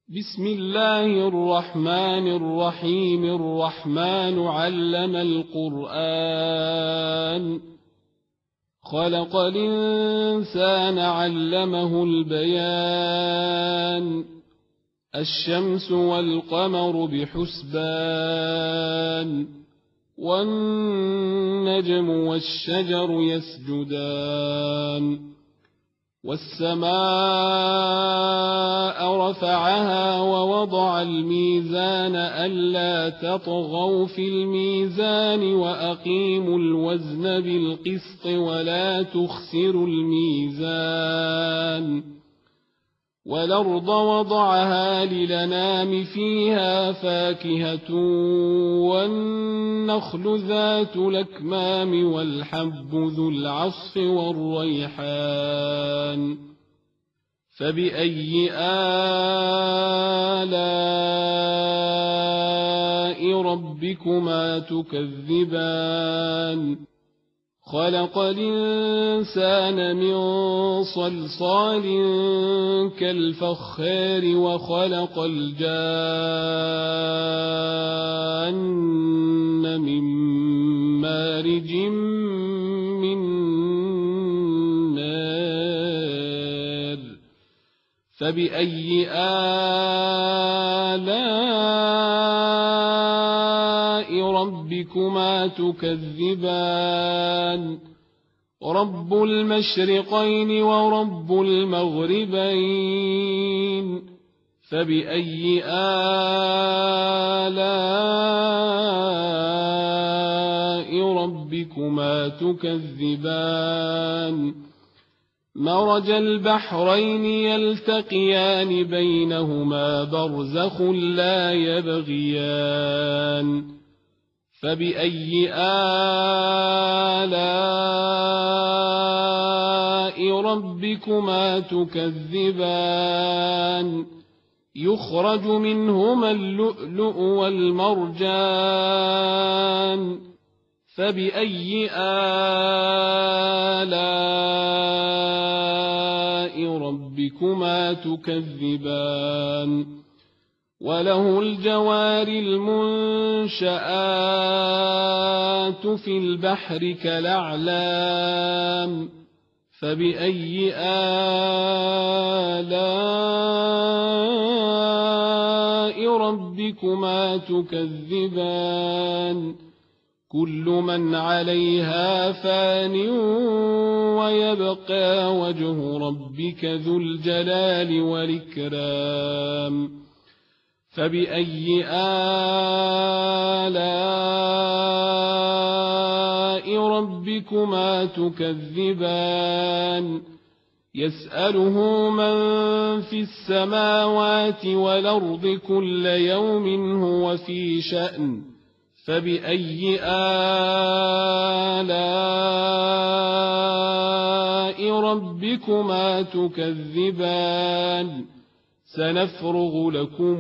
بسم الله الرحمن الرحيم. الرحمن علم القرآن، خلق الإنسان علمه البيان. الشمس والقمر بحسبان، والنجم والشجر يسجدان. والسماء رفعها ووضع الميزان ألا تطغوا في الميزان وأقيموا الوزن بالقسط ولا تخسروا الميزان. والأرض وضعها للأنام فيها فاكهة والنخل ذات الأكمام والحب ذو العصف والريحان. فبأي آلاء ربكما تكذبان؟ خلق الإنسان من صلصال كالفخار وخلق الجان من مارج من نار. فبأي آلاء ربكما تكذبان؟ رب المشرقين ورب المغربين. فبأي آلاء ربكما تكذبان؟ مرج البحرين يلتقيان بينهما برزخ لا يبغيان. فبأي آلاء ربكما تكذبان؟ يخرج منهما اللؤلؤ والمرجان. فبأي آلاء ربكما تكذبان؟ وله الجوار المنشآت في البحر كالأعلام. فبأي آلاء ربكما تكذبان؟ كل من عليها فان ويبقى وجه ربك ذو الجلال والإكرام. فبأي آلاء ربكما تكذبان؟ يسأله من في السماوات والأرض كل يوم هو في شأن. فبأي آلاء ربكما تكذبان؟ سنفرغ لكم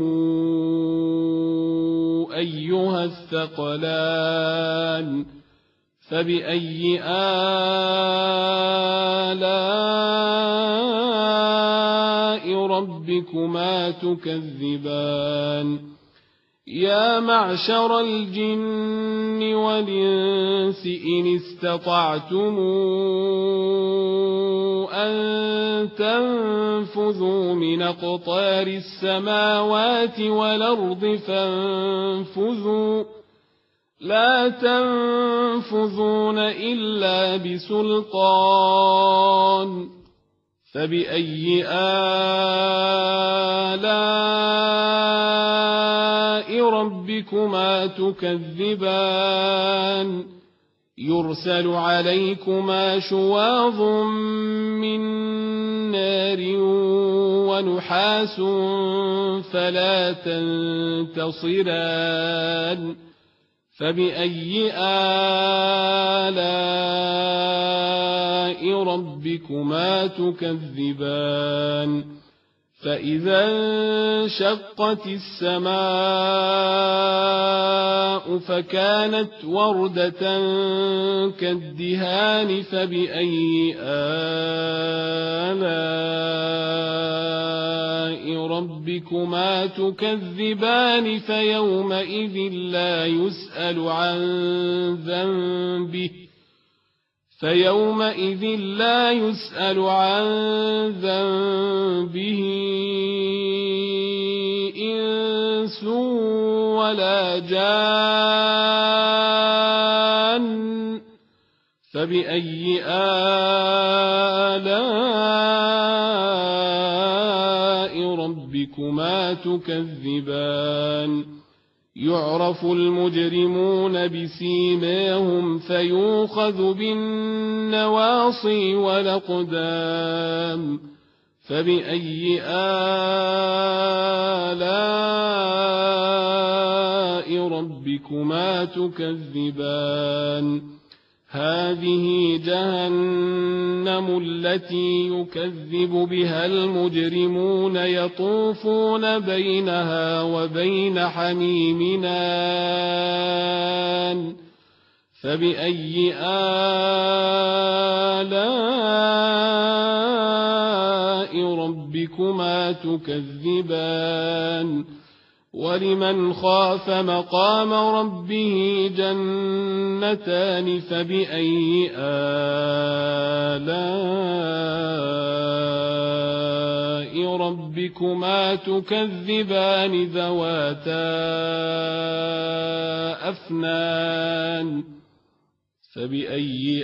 أيها الثقلان. فبأي آلاء ربكما تكذبان؟ يا معشر الجن والإنس إن استطعتم أن تنفذوا من أقطار السماوات والأرض فانفذوا، لا تنفذون إلا بسلطان. فبأي آلاء ربكما تكذبان؟ يرسل عليكما شواظ من نار ونحاس فلا تنتصران. فبأي آلاء ربكما تكذبان؟ فإذا انشقت السماء فكانت وردة كالدهان فبأي آلاء ربكما تكذبان فيومئذ لا يسأل عن ذنبه إنس ولا جان فبأي آلاء ربكما تكذبان يعرف المجرمون بسيماهم فيؤخذ بالنواصي والأقدام فبأي آلاء ربكما تكذبان هذه جهنم التي يكذب بها المجرمون يطوفون بينها وبين حميم آن فبأي آلاء ربكما تكذبان ولمن خاف مقام ربه جنتان فبأي آلاء ربكما تكذبان ذواتا أفنان فبأي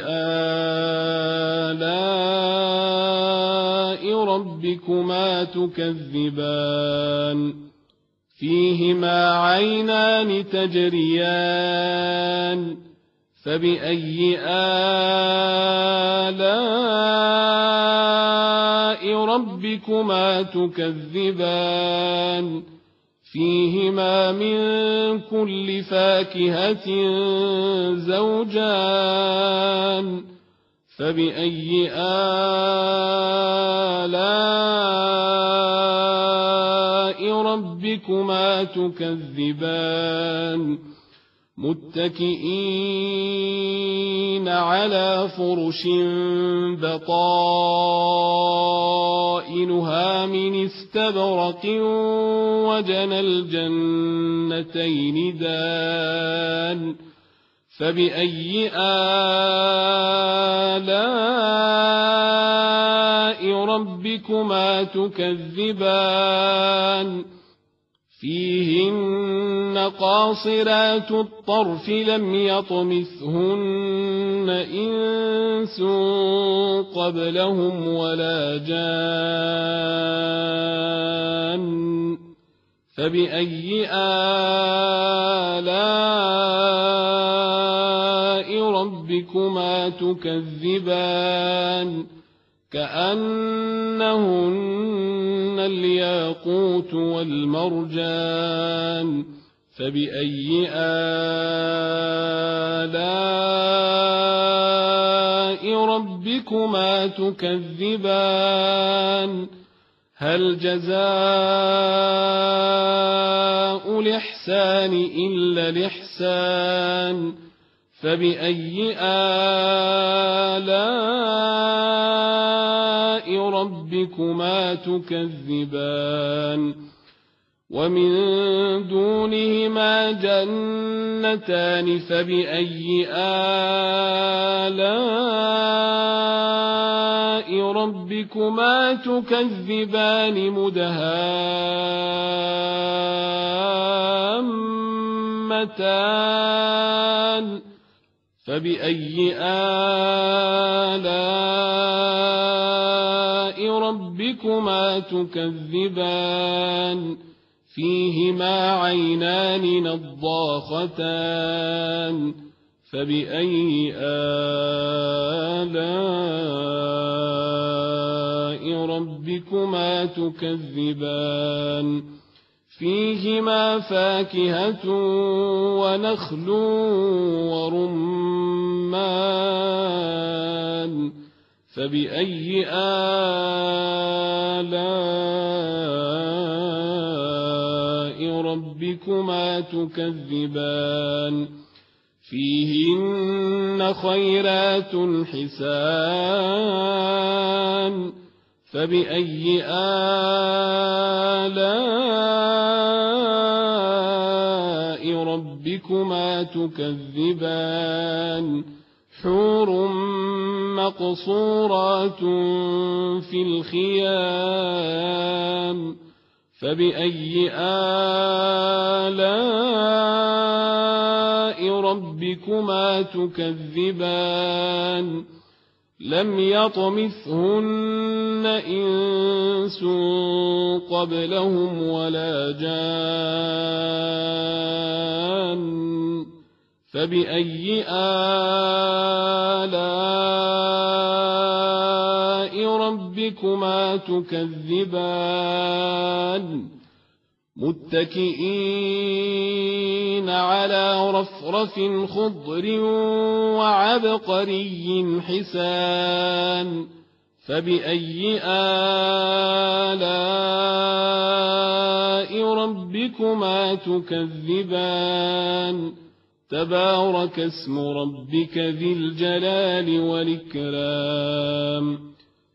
آلاء ربكما تكذبان فيهما عينان تجريان فبأي آلاء ربكما تكذبان فيهما من كل فاكهة زوجان فبأي آلاء ربكما تكذبان متكئين على فرش بطائنها من استبرق وجنى الجنتين دان فبأي آلاء ربكما تكذبان فيهن قاصرات الطرف لم يطمثهن إنس قبلهم ولا جان فبأي آلاء ربكما تكذبان كأنهن الياقوت والمرجان فبأي آلاء ربكما تكذبان هل جزاء الإحسان إلا الإحسان فبأي آلاء ربكما تكذبان ومن دونهما جنتان فبأي آلاء ربكما تكذبان مدهامتان فبأي آلاء ربكما تكذبان فيهما عينان نضاختان فبأي آلاء ربكما تكذبان فيهما فاكهة ونخل ورمان فبأي آلاء ربكما تكذبان فيهن خيرات حسان فبأي آلاء ربكما تكذبان حور مقصورات في الخيام فبأي آلاء ربكما تكذبان لم يطمثهن إنس قبلهم ولا جان فبأي آلاء ربكما تكذبان متكئين على رفرف خضر وعبقري حسان فبأي آلاء ربكما تكذبان تبارك اسم ربك ذي الجلال والإكرام